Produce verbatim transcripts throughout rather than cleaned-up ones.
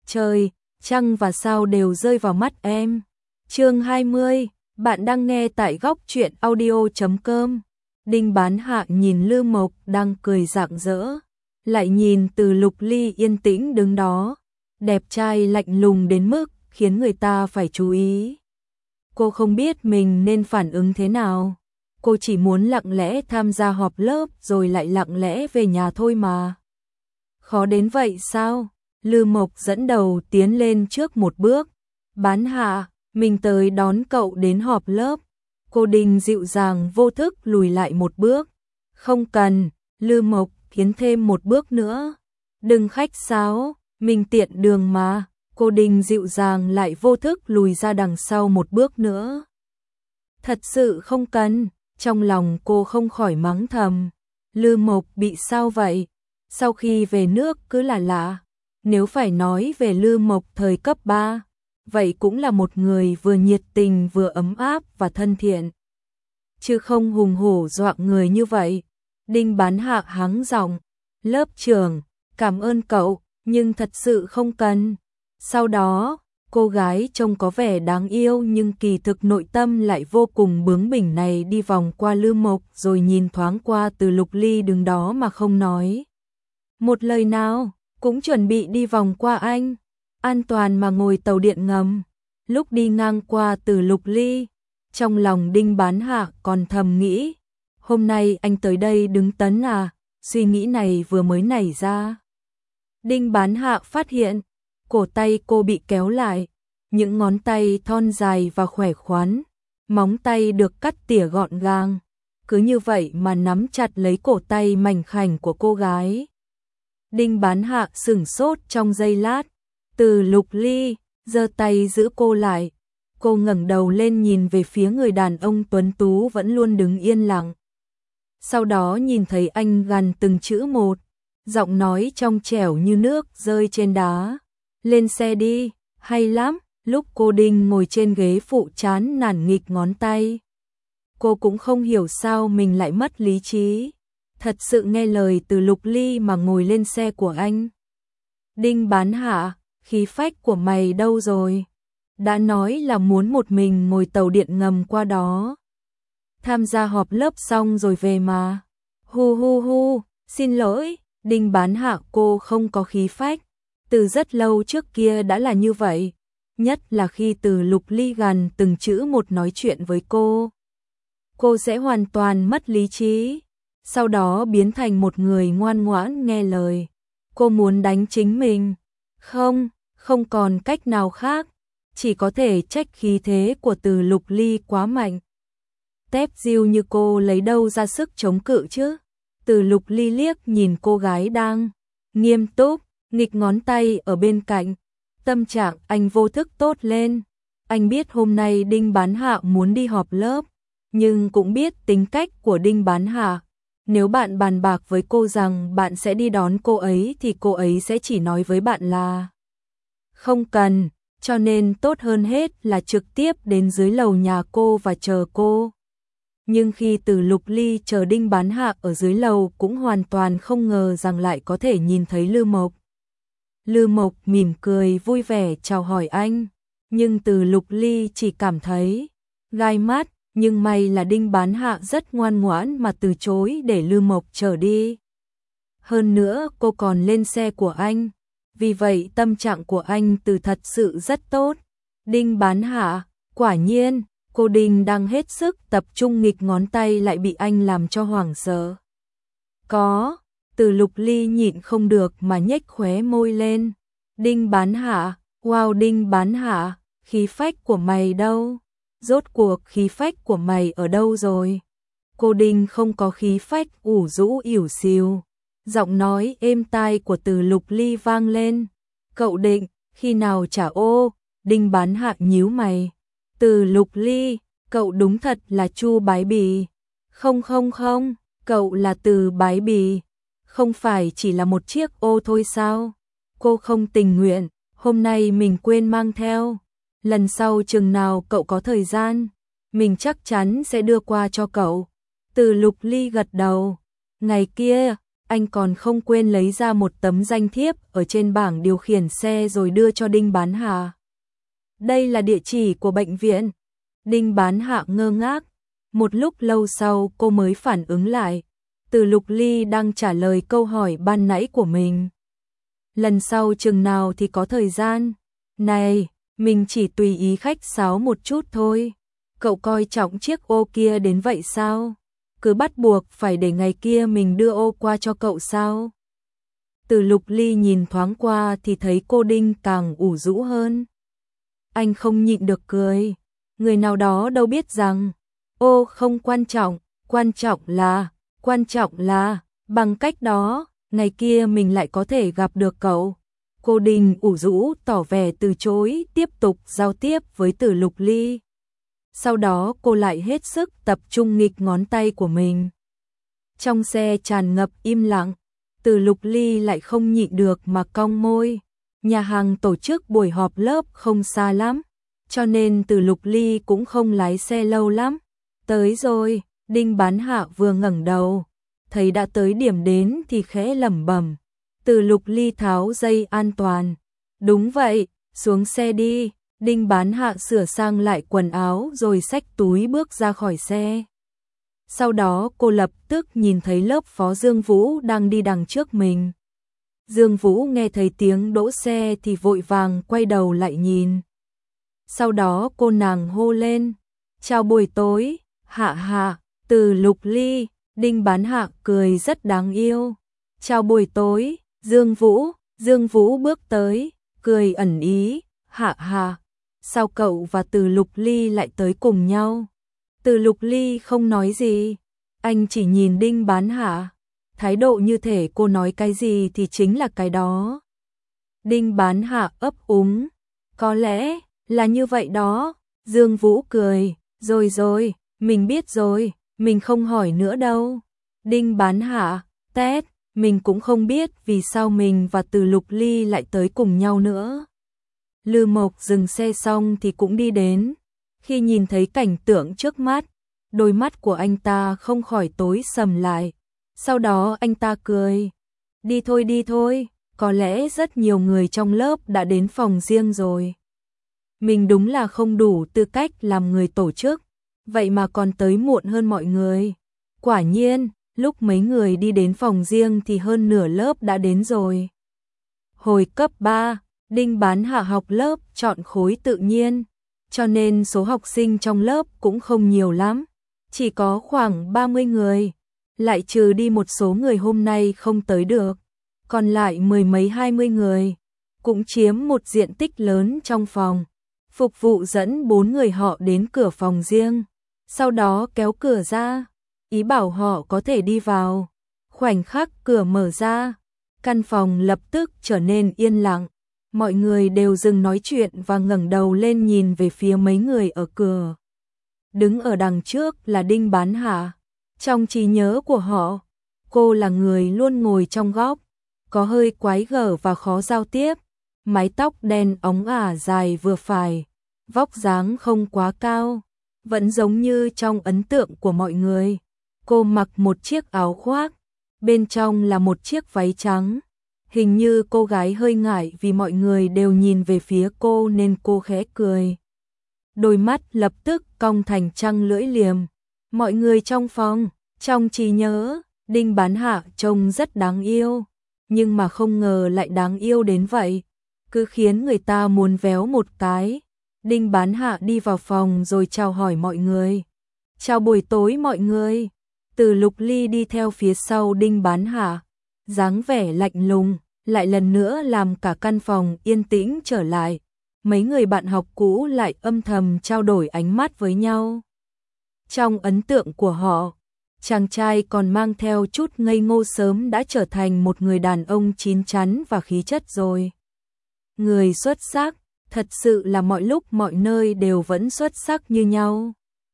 trời, trăng và sao đều rơi vào mắt em. Chương hai mươi, bạn đang nghe tại góc truyện audio chấm com. Đinh Bán Hạ nhìn Lư Mộc đang cười rạng rỡ, lại nhìn Từ Lục Ly yên tĩnh đứng đó, đẹp trai lạnh lùng đến mức khiến người ta phải chú ý. Cô không biết mình nên phản ứng thế nào. Cô chỉ muốn lặng lẽ tham gia họp lớp rồi lại lặng lẽ về nhà thôi mà. Khó đến vậy sao? Lư Mộc dẫn đầu tiến lên trước một bước. Bán Hạ, mình tới đón cậu đến họp lớp. Cô Đinh dịu dàng vô thức lùi lại một bước. Không cần, Lư Mộc tiến thêm một bước nữa. Đừng khách sáo, mình tiện đường mà. Cô Đinh dịu dàng lại vô thức lùi ra đằng sau một bước nữa. Thật sự không cần, trong lòng cô không khỏi mắng thầm. Lư Mộc bị sao vậy? Sau khi về nước cứ là lạ. Nếu phải nói về Lư Mộc thời cấp ba, vậy cũng là một người vừa nhiệt tình vừa ấm áp và thân thiện, chứ không hùng hổ dọa người như vậy. Đinh Bán Hạ hắng giọng, lớp trưởng, cảm ơn cậu, nhưng thật sự không cần. Sau đó, cô gái trông có vẻ đáng yêu nhưng kỳ thực nội tâm lại vô cùng bướng bỉnh này đi vòng qua Lư Mộc rồi nhìn thoáng qua Từ Lục Ly đứng đó mà không nói một lời nào, cũng chuẩn bị đi vòng qua anh, an toàn mà ngồi tàu điện ngầm. Lúc đi ngang qua Từ Lục Ly, trong lòng Đinh Bán Hạ còn thầm nghĩ, hôm nay anh tới đây đứng tấn à, suy nghĩ này vừa mới nảy ra. Đinh Bán Hạ phát hiện, cổ tay cô bị kéo lại, những ngón tay thon dài và khỏe khoắn, móng tay được cắt tỉa gọn gàng, cứ như vậy mà nắm chặt lấy cổ tay mảnh khảnh của cô gái. Đinh Bán Hạ sửng sốt trong giây lát, Từ Lục Ly giơ tay giữ cô lại. Cô ngẩng đầu lên nhìn về phía người đàn ông tuấn tú vẫn luôn đứng yên lặng. Sau đó nhìn thấy anh gằn từng chữ một, giọng nói trong trẻo như nước rơi trên đá. Lên xe đi, hay lắm. Lúc cô Đinh ngồi trên ghế phụ chán nản nghịch ngón tay. Cô cũng không hiểu sao mình lại mất lý trí. Thật sự nghe lời Từ Lục Ly mà ngồi lên xe của anh. Đinh Bán Hạ, khí phách của mày đâu rồi? Đã nói là muốn một mình ngồi tàu điện ngầm qua đó. Tham gia họp lớp xong rồi về mà. Hu hu hu, xin lỗi, Đinh Bán Hạ cô không có khí phách. Từ rất lâu trước kia đã là như vậy. Nhất là khi Từ Lục Ly gằn từng chữ một nói chuyện với cô. Cô sẽ hoàn toàn mất lý trí. Sau đó biến thành một người ngoan ngoãn nghe lời. Cô muốn đánh chính mình. Không, không còn cách nào khác. Chỉ có thể trách khí thế của Từ Lục Ly quá mạnh. Tép diêu như cô lấy đâu ra sức chống cự chứ. Từ Lục Ly liếc nhìn cô gái đang nghiêm túc, nghịch ngón tay ở bên cạnh. Tâm trạng anh vô thức tốt lên. Anh biết hôm nay Đinh Bán Hạ muốn đi họp lớp, nhưng cũng biết tính cách của Đinh Bán Hạ. Nếu bạn bàn bạc với cô rằng bạn sẽ đi đón cô ấy thì cô ấy sẽ chỉ nói với bạn là không cần, cho nên tốt hơn hết là trực tiếp đến dưới lầu nhà cô và chờ cô. Nhưng khi Từ Lục Ly chờ Đinh Bán Hạ ở dưới lầu cũng hoàn toàn không ngờ rằng lại có thể nhìn thấy Lư Mộc. Lư Mộc mỉm cười vui vẻ chào hỏi anh, nhưng Từ Lục Ly chỉ cảm thấy gai mắt, nhưng may là Đinh Bán Hạ rất ngoan ngoãn mà từ chối để Lư Mộc chở đi. Hơn nữa cô còn lên xe của anh, vì vậy tâm trạng của anh từ thật sự rất tốt. Đinh Bán Hạ, quả nhiên, cô Đinh đang hết sức tập trung nghịch ngón tay lại bị anh làm cho hoảng sợ. Có, Từ Lục Ly nhịn không được mà nhếch khóe môi lên. Đinh Bán Hạ, wow Đinh Bán Hạ, khí phách của mày đâu? Rốt cuộc khí phách của mày ở đâu rồi? Cô Đinh không có khí phách, ủ rũ ỉu xìu. Giọng nói êm tai của Từ Lục Ly vang lên. Cậu định, khi nào trả ô? Đinh Bán Hạ nhíu mày. Từ Lục Ly, cậu đúng thật là Chu Bái Bì. Không không không, cậu là Từ Bái Bì. Không phải chỉ là một chiếc ô thôi sao? Cô không tình nguyện, hôm nay mình quên mang theo. Lần sau chừng nào cậu có thời gian, mình chắc chắn sẽ đưa qua cho cậu. Từ Lục Ly gật đầu. Ngày kia, anh còn không quên lấy ra một tấm danh thiếp ở trên bảng điều khiển xe rồi đưa cho Đinh Bán Hạ. Đây là địa chỉ của bệnh viện. Đinh Bán Hạ ngơ ngác, một lúc lâu sau cô mới phản ứng lại, Từ Lục Ly đang trả lời câu hỏi ban nãy của mình. Lần sau chừng nào thì có thời gian. Này, mình chỉ tùy ý khách sáo một chút thôi. Cậu coi trọng chiếc ô kia đến vậy sao? Cứ bắt buộc phải để ngày kia mình đưa ô qua cho cậu sao? Từ Lục Ly nhìn thoáng qua thì thấy cô Đinh càng ủ rũ hơn. Anh không nhịn được cười. Người nào đó đâu biết rằng, ô không quan trọng, quan trọng là, quan trọng là, bằng cách đó, ngày kia mình lại có thể gặp được cậu. Cô Đinh ủ rũ tỏ vẻ từ chối tiếp tục giao tiếp với Từ Lục Ly. Sau đó cô lại hết sức tập trung nghịch ngón tay của mình. Trong xe tràn ngập im lặng, Từ Lục Ly lại không nhịn được mà cong môi. Nhà hàng tổ chức buổi họp lớp không xa lắm, cho nên Từ Lục Ly cũng không lái xe lâu lắm. Tới rồi, Đinh Bán Hạ vừa ngẩng đầu, thấy đã tới điểm đến thì khẽ lẩm bẩm. Từ Lục Ly tháo dây an toàn. Đúng vậy, xuống xe đi. Đinh Bán Hạ sửa sang lại quần áo rồi xách túi bước ra khỏi xe. Sau đó cô lập tức nhìn thấy lớp phó Dương Vũ đang đi đằng trước mình. Dương Vũ nghe thấy tiếng đỗ xe thì vội vàng quay đầu lại nhìn. Sau đó cô nàng hô lên, chào buổi tối, Hạ Hạ. Từ Lục Ly. Đinh Bán Hạ cười rất đáng yêu. Chào buổi tối, Dương Vũ. Dương Vũ bước tới, cười ẩn ý, Hạ Hạ. Sao cậu và Từ Lục Ly lại tới cùng nhau? Từ Lục Ly không nói gì, anh chỉ nhìn Đinh Bán Hạ, thái độ như thể cô nói cái gì thì chính là cái đó. Đinh Bán Hạ ấp úng, có lẽ là như vậy đó. Dương Vũ cười, rồi rồi, mình biết rồi, mình không hỏi nữa đâu. Đinh Bán Hạ, tét, mình cũng không biết vì sao mình và Từ Lục Ly lại tới cùng nhau nữa. Lư Mộc dừng xe xong thì cũng đi đến. Khi nhìn thấy cảnh tượng trước mắt, đôi mắt của anh ta không khỏi tối sầm lại. Sau đó anh ta cười. Đi thôi đi thôi, có lẽ rất nhiều người trong lớp đã đến phòng riêng rồi. Mình đúng là không đủ tư cách làm người tổ chức, vậy mà còn tới muộn hơn mọi người. Quả nhiên, lúc mấy người đi đến phòng riêng thì hơn nửa lớp đã đến rồi. Hồi cấp ba, Đinh Bán Hạ học lớp chọn khối tự nhiên, cho nên số học sinh trong lớp cũng không nhiều lắm, chỉ có khoảng ba mươi người, lại trừ đi một số người hôm nay không tới được, còn lại mười mấy hai mươi người, cũng chiếm một diện tích lớn trong phòng. Phục vụ dẫn bốn người họ đến cửa phòng riêng, sau đó kéo cửa ra, ý bảo họ có thể đi vào. Khoảnh khắc cửa mở ra, căn phòng lập tức trở nên yên lặng. Mọi người đều dừng nói chuyện và ngẩng đầu lên nhìn về phía mấy người ở cửa. Đứng ở đằng trước là Đinh Bán Hạ. Trong trí nhớ của họ, cô là người luôn ngồi trong góc, có hơi quái gở và khó giao tiếp, mái tóc đen óng ả dài vừa phải, vóc dáng không quá cao, vẫn giống như trong ấn tượng của mọi người. Cô mặc một chiếc áo khoác, bên trong là một chiếc váy trắng. Hình như cô gái hơi ngại vì mọi người đều nhìn về phía cô nên cô khẽ cười. Đôi mắt lập tức cong thành trăng lưỡi liềm. Mọi người trong phòng, trong trí nhớ, Đinh Bán Hạ trông rất đáng yêu, nhưng mà không ngờ lại đáng yêu đến vậy, cứ khiến người ta muốn véo một cái. Đinh Bán Hạ đi vào phòng rồi chào hỏi mọi người. Chào buổi tối mọi người. Từ Lục Ly đi theo phía sau Đinh Bán Hạ, dáng vẻ lạnh lùng, lại lần nữa làm cả căn phòng yên tĩnh trở lại. Mấy người bạn học cũ lại âm thầm trao đổi ánh mắt với nhau. Trong ấn tượng của họ, chàng trai còn mang theo chút ngây ngô sớm đã trở thành một người đàn ông chín chắn và khí chất rồi. Người xuất sắc, thật sự là mọi lúc mọi nơi đều vẫn xuất sắc như nhau.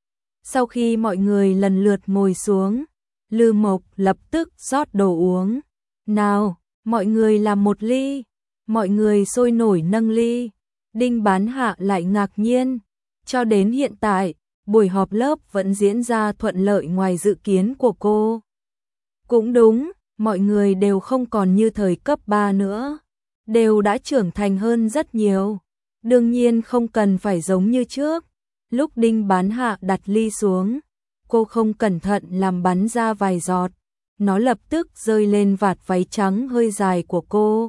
Sau khi mọi người lần lượt ngồi xuống, Lư Mộc lập tức rót đồ uống. Nào, mọi người làm một ly. Mọi người sôi nổi nâng ly. Đinh Bán Hạ lại ngạc nhiên. Cho đến hiện tại, buổi họp lớp vẫn diễn ra thuận lợi ngoài dự kiến của cô. Cũng đúng, mọi người đều không còn như thời cấp ba nữa, đều đã trưởng thành hơn rất nhiều. Đương nhiên không cần phải giống như trước. Lúc Đinh Bán Hạ đặt ly xuống, cô không cẩn thận làm bắn ra vài giọt, nó lập tức rơi lên vạt váy trắng hơi dài của cô.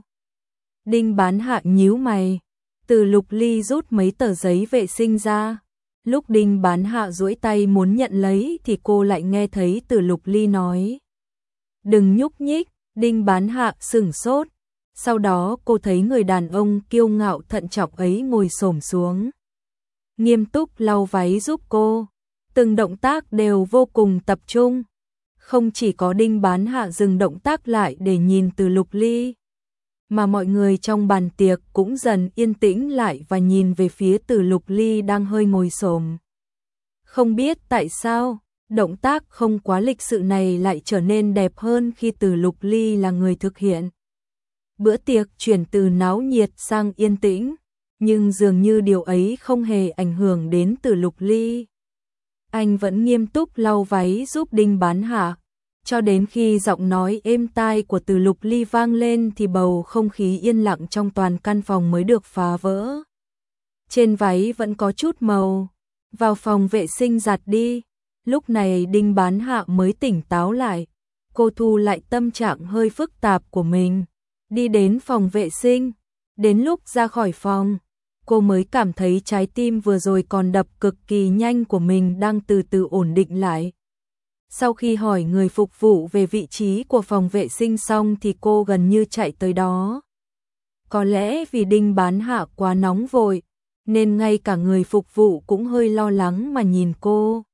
Đinh Bán Hạ nhíu mày, từ Lục Ly rút mấy tờ giấy vệ sinh ra. Lúc Đinh Bán Hạ duỗi tay muốn nhận lấy thì cô lại nghe thấy từ Lục Ly nói: "Đừng nhúc nhích." Đinh Bán Hạ sửng sốt, sau đó cô thấy người đàn ông kiêu ngạo thận trọng ấy ngồi xổm xuống, nghiêm túc lau váy giúp cô, từng động tác đều vô cùng tập trung. Không chỉ có Đinh Bán Hạ dừng động tác lại để nhìn từ Lục Ly, mà mọi người trong bàn tiệc cũng dần yên tĩnh lại và nhìn về phía từ Lục Ly đang hơi ngồi xổm. Không biết tại sao, động tác không quá lịch sự này lại trở nên đẹp hơn khi từ Lục Ly là người thực hiện. Bữa tiệc chuyển từ náo nhiệt sang yên tĩnh, nhưng dường như điều ấy không hề ảnh hưởng đến từ Lục Ly. Anh vẫn nghiêm túc lau váy giúp Đinh Bán Hạ, cho đến khi giọng nói êm tai của từ Lục Ly vang lên thì bầu không khí yên lặng trong toàn căn phòng mới được phá vỡ. Trên váy vẫn có chút màu, vào phòng vệ sinh giặt đi. Lúc này Đinh Bán Hạ mới tỉnh táo lại, cô thu lại tâm trạng hơi phức tạp của mình, đi đến phòng vệ sinh. Đến lúc ra khỏi phòng, cô mới cảm thấy trái tim vừa rồi còn đập cực kỳ nhanh của mình đang từ từ ổn định lại. Sau khi hỏi người phục vụ về vị trí của phòng vệ sinh xong thì cô gần như chạy tới đó. Có lẽ vì Đinh Bán Hạ quá nóng vội, nên ngay cả người phục vụ cũng hơi lo lắng mà nhìn cô.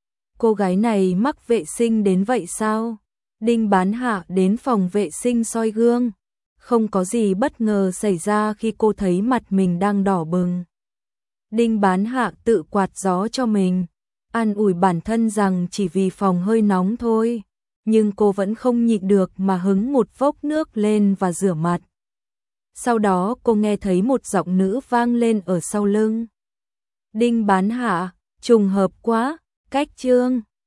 Cô gái này mắc vệ sinh đến vậy sao? Đinh Bán Hạ đến phòng vệ sinh soi gương. Không có gì bất ngờ xảy ra khi cô thấy mặt mình đang đỏ bừng. Đinh Bán Hạ tự quạt gió cho mình, an ủi bản thân rằng chỉ vì phòng hơi nóng thôi, nhưng cô vẫn không nhịn được mà hứng một vốc nước lên và rửa mặt. Sau đó cô nghe thấy một giọng nữ vang lên ở sau lưng. Đinh Bán Hạ, trùng hợp quá, cách Trương.